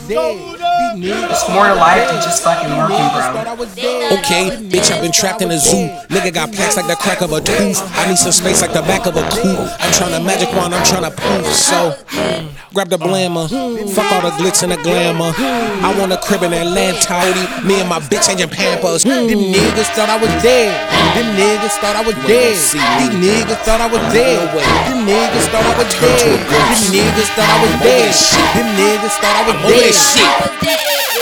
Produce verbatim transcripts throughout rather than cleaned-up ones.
It's more to life than just fucking working, bro. Okay, bitch, I've been trapped in a zoo. Nigga got plaques like the crack of a tooth. I need some space like the back of a coupe. I'm tryna magic wand, I'm tryna poof. So, grab the blammer. Fuck all the glitz and the glamour. I want a crib in Atlanta. Me and my bitch changing Pampers. Them niggas thought I was dead. Them niggas thought I was dead. These niggas thought I was dead. Them niggas thought I was dead. Them niggas thought I was dead. Them niggas thought I was dead.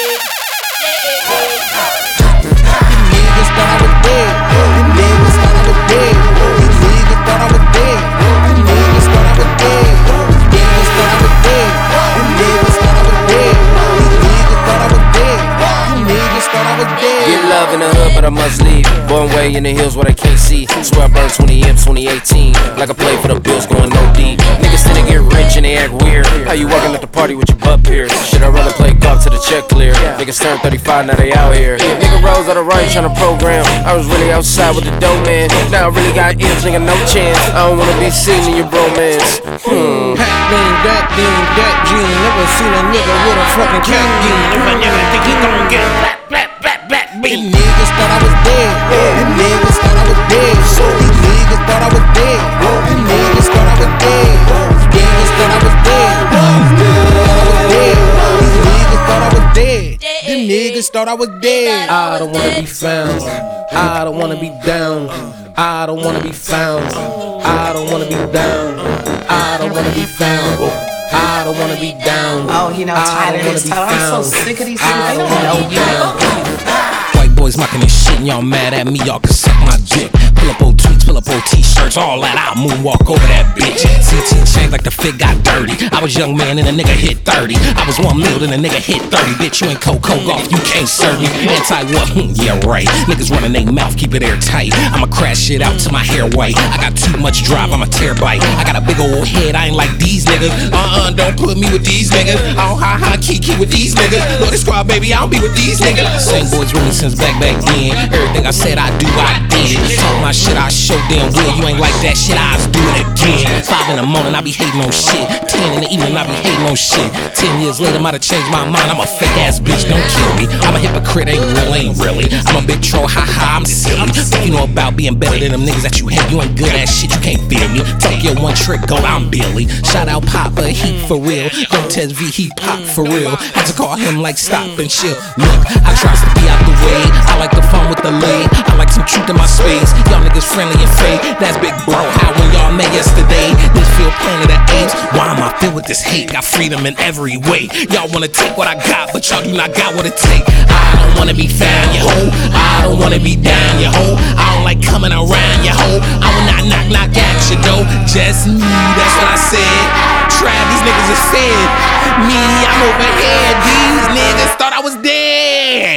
Get love in the hood, but I must leave. Born way in the hills where they can't see. Swear I burned twenty M's twenty eighteen. Like I play for the Bills going no D. Niggas tend to get rich and they act weird. How you walking at the party with your butt pierced? Should I rather play golf to the check clear? Niggas turn thirty-five, now they out here. Nigga rose out of right tryna program. I was really outside with the dope man. Now I really got M's, nigga, no chance. I don't wanna be seen in your bromance. Hmm. Hat bean, that bean, that gene. Never seen a nigga with a fucking cat gene. If a nigga think he gon' get black, black, black, black bean. Them niggas thought I was dead. Them niggas thought I was dead. These niggas thought I was dead. Them niggas thought I was dead. These niggas thought I was dead. These niggas thought I was dead. Them niggas thought I was dead. I don't wanna be found. I don't wanna be down. I don't wanna be found. I don't wanna be down. I don't wanna be found. I don't wanna be down. Oh, you know, Tyler is Tyler. I'm so sick of these things. They don't know you. White boys mocking this shit and y'all mad at me, y'all can suck my dick. Pull up old tweets, pull up old t-shirts, all that, I'll moonwalk over that bitch. C T changed like the fit got dirty. I was young man and a nigga hit thirty. I was one mil and a nigga hit thirty. Bitch, you ain't Coco Golf, you can't serve me. Anti-what? Hmm, yeah, right. Niggas running they mouth, keep it airtight. I'ma crash shit out till my hair white. I got too much drive, I'm a terabyte. I got a big old head, I ain't like these niggas. Uh-uh, don't put me with these niggas. I don't ha-ha, kiki with these niggas. Lord, this squad, baby, I don't be with these niggas. Same boys with me since back, back then. Everything I said I do, I did. Talk my shit, I show damn well. You ain't like that shit, I just do it again. Five in the morning, I be hating on shit. Ten in the evening, I be hating on shit. Ten years later, might have changed my mind. I'm a fake ass bitch, don't kill me. I'm a hypocrite, ain't real, ain't really. I'm a big troll, haha, I'm silly. What you know about being better than them niggas that you hate? You ain't good at shit, you can't feel me. Talk your one trick, go, I'm Billy. Shout out Papa, he for real. Don't test V, he pop for real. Had to call him like stop and chill. Look, I tries to be out the way. I like the fun with the lay. I like some truth in my space. Y'all niggas friendly and fake. That's big bro. How when y'all met yesterday? This feel planet of apes. Why am I filled with this hate? Got freedom in every way. Y'all wanna take what I got, but y'all do not got what it take. I don't wanna be found, you hoe. I don't wanna be down, you hoe. I don't like coming around, you hoe. I will not knock, knock at you, though. Just me, that's what I said. Trap, these niggas is fed. Me, I'm over here. These niggas thought I was dead.